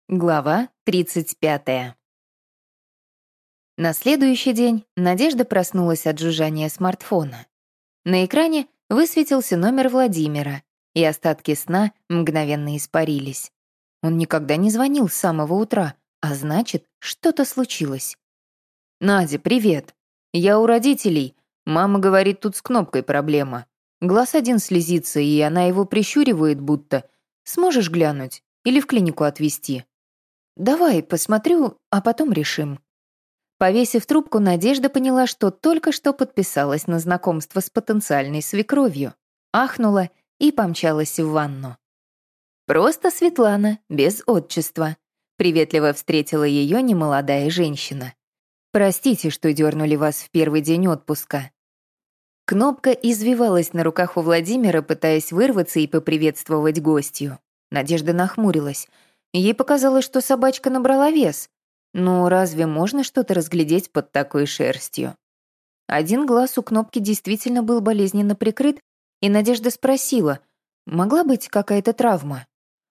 Глава 35. На следующий день Надежда проснулась от жужжания смартфона. На экране высветился номер Владимира, и остатки сна мгновенно испарились. Он никогда не звонил с самого утра, а значит, что-то случилось. «Надя, привет. Я у родителей. Мама говорит, тут с кнопкой проблема. Глаз один слезится, и она его прищуривает будто. Сможешь глянуть или в клинику отвезти?» «Давай, посмотрю, а потом решим». Повесив трубку, Надежда поняла, что только что подписалась на знакомство с потенциальной свекровью. Ахнула и помчалась в ванну. «Просто Светлана, без отчества», — приветливо встретила ее немолодая женщина. «Простите, что дернули вас в первый день отпуска». Кнопка извивалась на руках у Владимира, пытаясь вырваться и поприветствовать гостью. Надежда нахмурилась. Ей показалось, что собачка набрала вес. Но разве можно что-то разглядеть под такой шерстью? Один глаз у Кнопки действительно был болезненно прикрыт, и Надежда спросила, могла быть какая-то травма?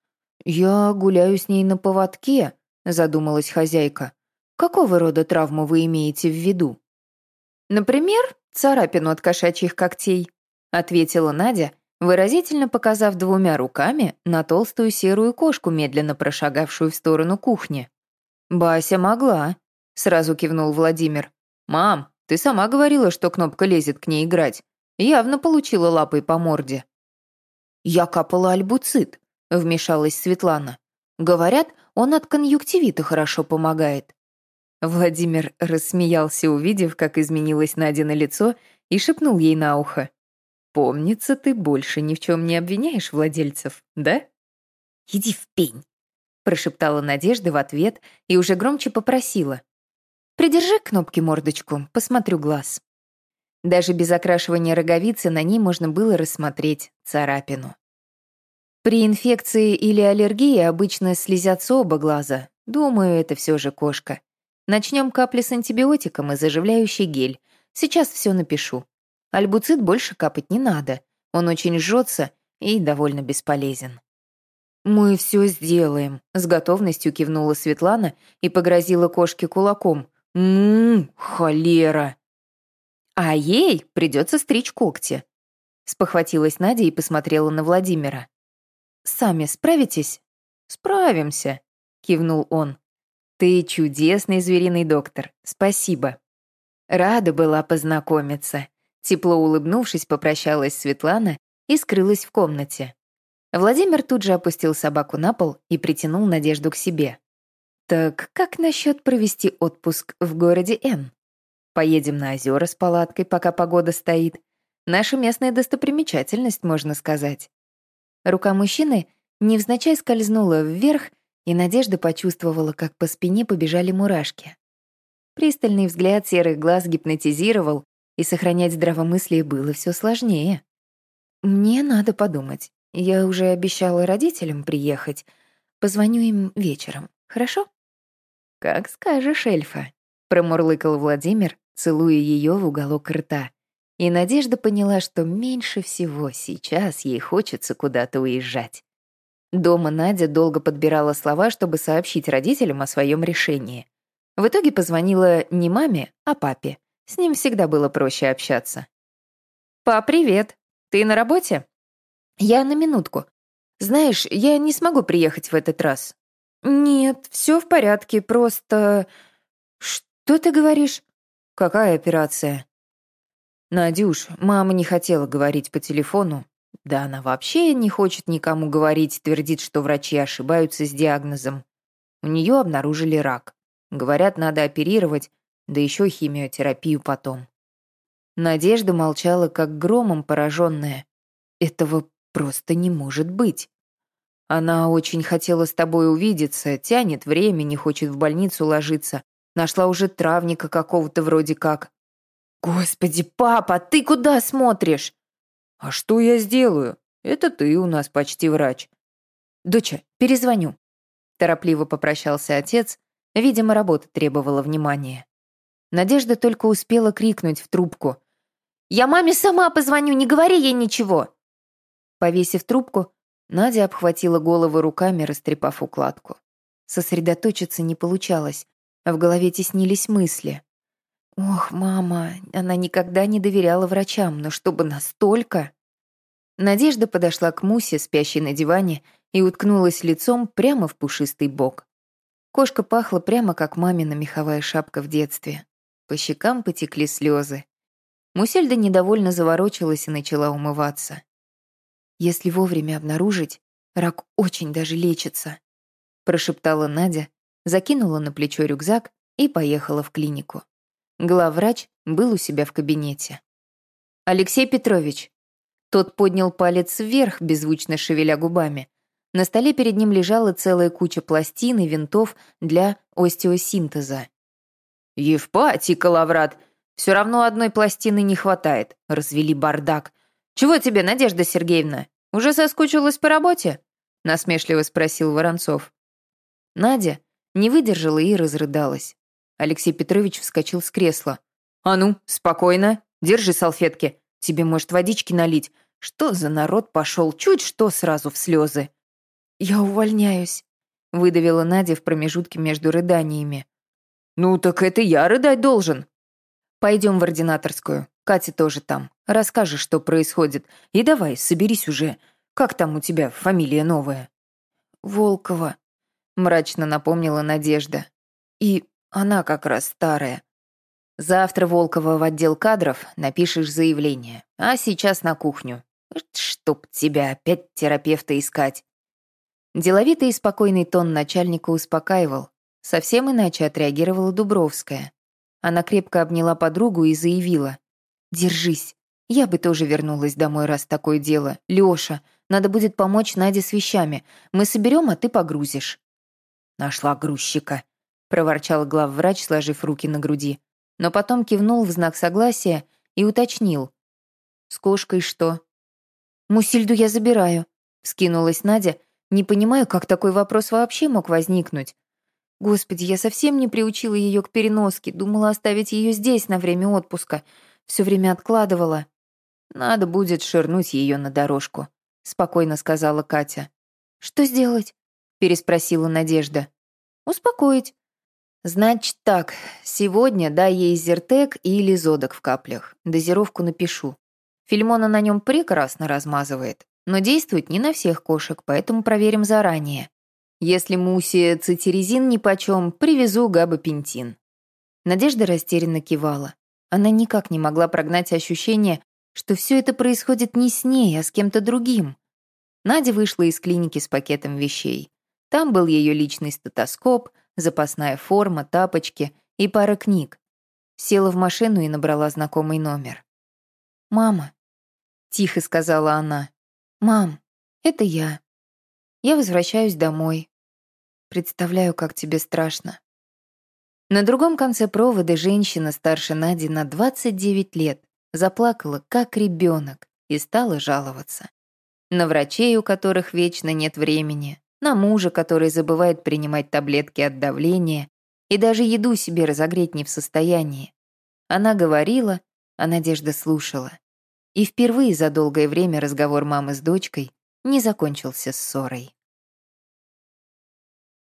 «Я гуляю с ней на поводке», — задумалась хозяйка. «Какого рода травму вы имеете в виду?» «Например, царапину от кошачьих когтей», — ответила Надя, выразительно показав двумя руками на толстую серую кошку, медленно прошагавшую в сторону кухни. «Бася могла», — сразу кивнул Владимир. «Мам, ты сама говорила, что Кнопка лезет к ней играть. Явно получила лапой по морде». «Я капала альбуцит», — вмешалась Светлана. «Говорят, он от конъюнктивита хорошо помогает». Владимир рассмеялся, увидев, как изменилось Надино лицо, и шепнул ей на ухо. «Помнится, ты больше ни в чем не обвиняешь владельцев, да?» «Иди в пень», — прошептала Надежда в ответ и уже громче попросила. «Придержи к Кнопке мордочку, посмотрю глаз». Даже без окрашивания роговицы на ней можно было рассмотреть царапину. При инфекции или аллергии обычно слезятся оба глаза. Думаю, это все же кошка. Начнем капли с антибиотиком и заживляющий гель. Сейчас все напишу. Альбуцит больше капать не надо. Он очень жжется и довольно бесполезен. «Мы все сделаем», — с готовностью кивнула Светлана и погрозила кошке кулаком. Холера!» «А ей придется стричь когти», — спохватилась Надя и посмотрела на Владимира. «Сами справитесь?» «Справимся», — кивнул он. «Ты чудесный звериный доктор. Спасибо». Рада была познакомиться. Тепло улыбнувшись, попрощалась Светлана и скрылась в комнате. Владимир тут же опустил собаку на пол и притянул Надежду к себе. «Так как насчет провести отпуск в городе Н? Поедем на озера с палаткой, пока погода стоит. Наша местная достопримечательность, можно сказать». Рука мужчины невзначай скользнула вверх, и Надежда почувствовала, как по спине побежали мурашки. Пристальный взгляд серых глаз гипнотизировал, и сохранять здравомыслие было все сложнее. «Мне надо подумать. Я уже обещала родителям приехать. Позвоню им вечером, хорошо?» «Как скажешь, эльфа», — промурлыкал Владимир, целуя ее в уголок рта. И Надежда поняла, что меньше всего сейчас ей хочется куда-то уезжать. Дома Надя долго подбирала слова, чтобы сообщить родителям о своем решении. В итоге позвонила не маме, а папе. С ним всегда было проще общаться. «Пап, привет. Ты на работе?» «Я на минутку. Знаешь, я не смогу приехать в этот раз». «Нет, все в порядке, просто...» «Что ты говоришь?» «Какая операция?» «Надюш, мама не хотела говорить по телефону. Да она вообще не хочет никому говорить, твердит, что врачи ошибаются с диагнозом. У нее обнаружили рак. Говорят, надо оперировать, да еще химиотерапию потом». Надежда молчала, как громом пораженная. «Этого просто не может быть. Она очень хотела с тобой увидеться, тянет время, не хочет в больницу ложиться. Нашла уже травника какого-то вроде как». «Господи, папа, ты куда смотришь?» «А что я сделаю? Это ты у нас почти врач». «Доча, перезвоню». Торопливо попрощался отец. Видимо, работа требовала внимания. Надежда только успела крикнуть в трубку. «Я маме сама позвоню, не говори ей ничего!» Повесив трубку, Надя обхватила голову руками, растрепав укладку. Сосредоточиться не получалось, а в голове теснились мысли. Ох, мама, она никогда не доверяла врачам, но чтобы настолько... Надежда подошла к Мусе, спящей на диване, и уткнулась лицом прямо в пушистый бок. Кошка пахла прямо как мамина меховая шапка в детстве. По щекам потекли слезы. Мусельда недовольно заворочилась и начала умываться. «Если вовремя обнаружить, рак очень даже лечится», прошептала Надя, закинула на плечо рюкзак и поехала в клинику. Главврач был у себя в кабинете. «Алексей Петрович». Тот поднял палец вверх, беззвучно шевеля губами. На столе перед ним лежала целая куча пластин и винтов для остеосинтеза. «Евпатий, Калаврат, все равно одной пластины не хватает. Развели бардак. Чего тебе, Надежда Сергеевна? Уже соскучилась по работе?» Насмешливо спросил Воронцов. Надя не выдержала и разрыдалась. Алексей Петрович вскочил с кресла. «А ну, спокойно, держи салфетки. Тебе, может, водички налить? Что за народ пошел? Чуть что сразу в слезы». «Я увольняюсь», — выдавила Надя в промежутке между рыданиями. «Ну, так это я рыдать должен». «Пойдем в ординаторскую. Катя тоже там. Расскажешь, что происходит. И давай, соберись уже. Как там у тебя фамилия новая?» «Волкова», — мрачно напомнила Надежда. «И она как раз старая. Завтра, Волкова, в отдел кадров напишешь заявление. А сейчас на кухню. Чтоб тебя опять терапевта искать». Деловитый и спокойный тон начальника успокаивал. Совсем иначе отреагировала Дубровская. Она крепко обняла подругу и заявила. «Держись. Я бы тоже вернулась домой, раз такое дело. Лёша, надо будет помочь Наде с вещами. Мы соберем, а ты погрузишь». «Нашла грузчика», — проворчал главврач, сложив руки на груди. Но потом кивнул в знак согласия и уточнил. «С кошкой что?» «Мусильду я забираю», — вскинулась Надя. «Не понимаю, как такой вопрос вообще мог возникнуть. Господи, я совсем не приучила ее к переноске, думала оставить ее здесь на время отпуска. Все время откладывала». «Надо будет швырнуть ее на дорожку», — спокойно сказала Катя. «Что сделать?» — переспросила Надежда. «Успокоить». «Значит так, сегодня дай ей Зертек или Зодок в каплях. Дозировку напишу. Фильмона на нем прекрасно размазывает, но действует не на всех кошек, поэтому проверим заранее. Если Мусе цитиризин нипочем, привезу габапентин». Надежда растерянно кивала. Она никак не могла прогнать ощущение, что все это происходит не с ней, а с кем-то другим. Надя вышла из клиники с пакетом вещей. Там был ее личный стетоскоп, запасная форма, тапочки и пара книг. Села в машину и набрала знакомый номер. «Мама», — тихо сказала она. «Мам, это я. Я возвращаюсь домой. Представляю, как тебе страшно». На другом конце провода женщина старше Нади на 29 лет заплакала, как ребенок, и стала жаловаться. На врачей, у которых вечно нет времени, на мужа, который забывает принимать таблетки от давления и даже еду себе разогреть не в состоянии. Она говорила, а Надежда слушала. И впервые за долгое время разговор мамы с дочкой не закончился ссорой.